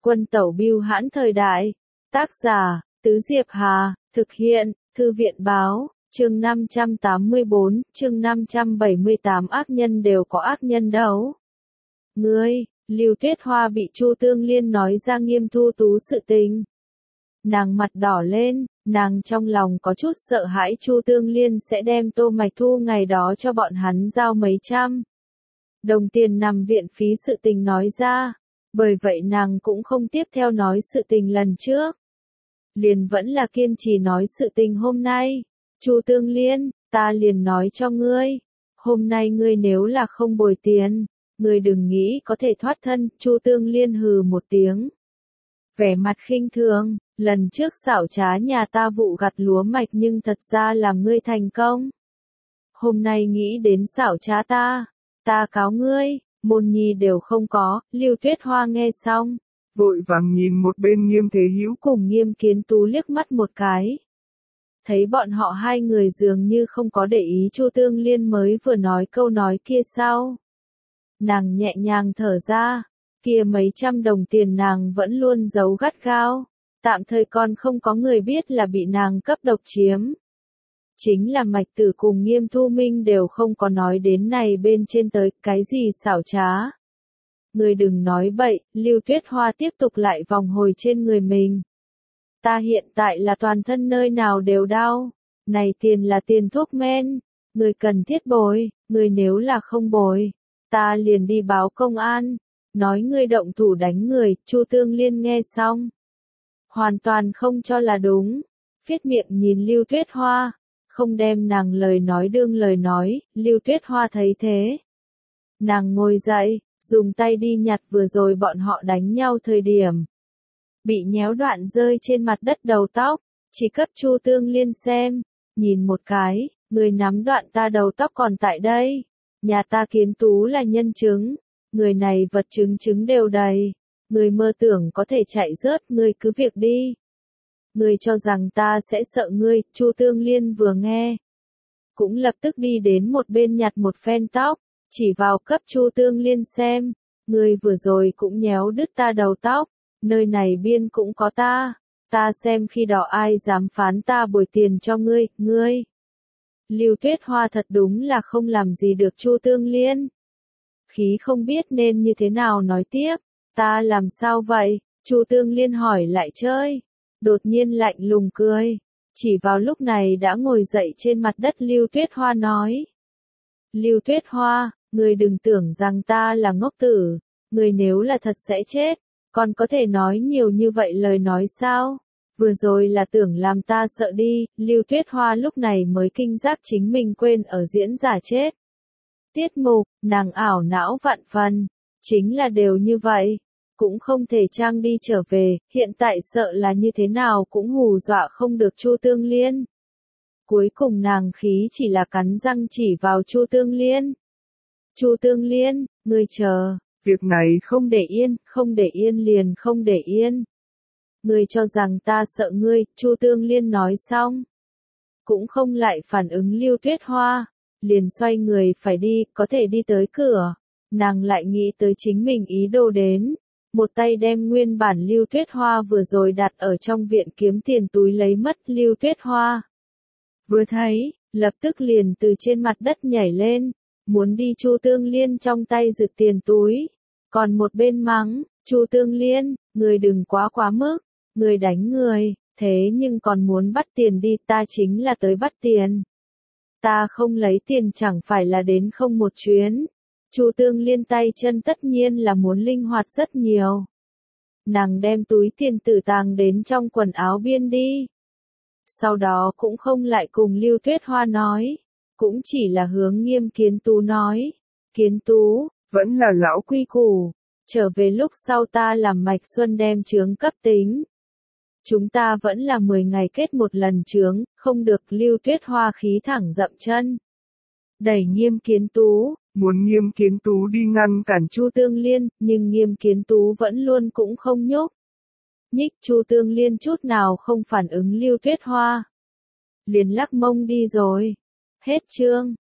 Quân tẩu bưu hãn thời đại. Tác giả, Tứ Diệp Hà, thực hiện, Thư viện báo, chương 584, chương 578 ác nhân đều có ác nhân đấu. Ngươi, Lưu Tuyết Hoa bị Chu Tương Liên nói ra Nghiêm Thu Tú sự tình. Nàng mặt đỏ lên, nàng trong lòng có chút sợ hãi Chu Tương Liên sẽ đem Tô Mạch Thu ngày đó cho bọn hắn giao mấy trăm đồng tiền nằm viện phí sự tình nói ra, bởi vậy nàng cũng không tiếp theo nói sự tình lần trước. Liền vẫn là kiên trì nói sự tình hôm nay. Chu Tương Liên, ta liền nói cho ngươi, hôm nay ngươi nếu là không bồi tiền, ngươi đừng nghĩ có thể thoát thân. Chu Tương Liên hừ một tiếng, vẻ mặt khinh thường, lần trước xảo trá nhà ta vụ gặt lúa mạch nhưng thật ra làm ngươi thành công. Hôm nay nghĩ đến xảo trá ta cáo ngươi, môn nhi đều không có. Lưu Tuyết Hoa nghe xong, vội vàng nhìn một bên Nghiêm Thế Hữu cùng Nghiêm Kiến Tú liếc mắt một cái. Thấy bọn họ hai người dường như không có để ý Chu Tương Liên mới vừa nói câu nói kia sau. Nàng nhẹ nhàng thở ra, kia mấy trăm đồng tiền nàng vẫn luôn giấu gắt gao, tạm thời còn không có người biết là bị nàng cấp độc chiếm. Chính là Mạch Tử cùng Nghiêm Thu Minh đều không có nói đến này bên trên tới, cái gì xảo trá. Người đừng nói bậy. Lưu Tuyết Hoa tiếp tục lại vòng hồi trên người mình. Ta hiện tại là toàn thân nơi nào đều đau, này tiền là tiền thuốc men, người cần thiết bồi, người nếu là không bồi, ta liền đi báo công an, nói ngươi động thủ đánh người. Chu Tương Liên nghe xong, hoàn toàn không cho là đúng, phiết miệng nhìn Lưu Tuyết Hoa, không đem nàng lời nói đương lời nói. Lưu Tuyết Hoa thấy thế, nàng ngồi dậy, dùng tay đi nhặt vừa rồi bọn họ đánh nhau thời điểm bị nhéo đoạn rơi trên mặt đất đầu tóc, chỉ cấp Chu Tương Liên xem, nhìn một cái, người nắm đoạn ta đầu tóc còn tại đây, nhà ta Kiến Tú là nhân chứng, người này vật chứng chứng đều đầy, người mơ tưởng có thể chạy rớt, người cứ việc đi. Người cho rằng ta sẽ sợ ngươi. Chu Tương Liên vừa nghe, cũng lập tức đi đến một bên nhặt một phen tóc, chỉ vào cấp Chu Tương Liên xem, người vừa rồi cũng nhéo đứt ta đầu tóc, nơi này biên cũng có ta xem khi đó ai dám phán ta bồi tiền cho ngươi. Lưu Tuyết Hoa thật đúng là không làm gì được Chu Tương Liên. Khí không biết nên như thế nào nói tiếp, ta làm sao vậy? Chu Tương Liên hỏi lại chơi, đột nhiên lạnh lùng cười, chỉ vào lúc này đã ngồi dậy trên mặt đất Lưu Tuyết Hoa nói. Lưu Tuyết Hoa, ngươi đừng tưởng rằng ta là ngốc tử, ngươi nếu là thật sẽ chết, còn có thể nói nhiều như vậy lời nói sao? Vừa rồi là tưởng làm ta sợ đi. Lưu Tuyết Hoa lúc này mới kinh giác chính mình quên ở diễn giả chết tiết mục, nàng ảo não vạn phần, chính là đều như vậy, cũng không thể trang đi trở về, hiện tại sợ là như thế nào cũng hù dọa không được Chu Tương Liên. Cuối cùng nàng khí chỉ là cắn răng chỉ vào Chu Tương Liên. Chu Tương Liên, ngươi chờ, việc này không để yên liền không để yên. Ngươi cho rằng ta sợ ngươi. Chu Tương Liên nói xong, cũng không lại phản ứng Lưu Tuyết Hoa, liền xoay người phải đi. Có thể đi tới cửa, nàng lại nghĩ tới chính mình ý đồ đến, một tay đem nguyên bản Lưu Tuyết Hoa vừa rồi đặt ở trong viện kiếm tiền túi lấy mất. Lưu Tuyết Hoa vừa thấy, lập tức liền từ trên mặt đất nhảy lên, muốn đi Chu Tương Liên trong tay giật tiền túi, còn một bên mắng, Chu Tương Liên, người đừng quá mức, người đánh người, thế nhưng còn muốn bắt tiền đi. Ta chính là tới bắt tiền, ta không lấy tiền chẳng phải là đến không một chuyến. Chu Tương Liên tay chân tất nhiên là muốn linh hoạt rất nhiều. Nàng đem túi tiền tử tàng đến trong quần áo biên đi. Sau đó cũng không lại cùng Lưu Tuyết Hoa nói, cũng chỉ là hướng Nghiêm Kiến Tú nói, Kiến Tú, vẫn là lão quy củ, trở về lúc sau ta làm Mạch Xuân đem chướng cấp tính. Chúng ta vẫn là 10 ngày kết một lần chướng, không được. Lưu Tuyết Hoa khí thẳng dậm chân, đẩy Nghiêm Kiến Tú, muốn Nghiêm Kiến Tú đi ngăn cản Chu Tương Liên, nhưng Nghiêm Kiến Tú vẫn luôn cũng không nhúc nhích. Chu Tương Liên chút nào không phản ứng Lưu Tuyết Hoa, liền lắc mông đi rồi. Hết chương.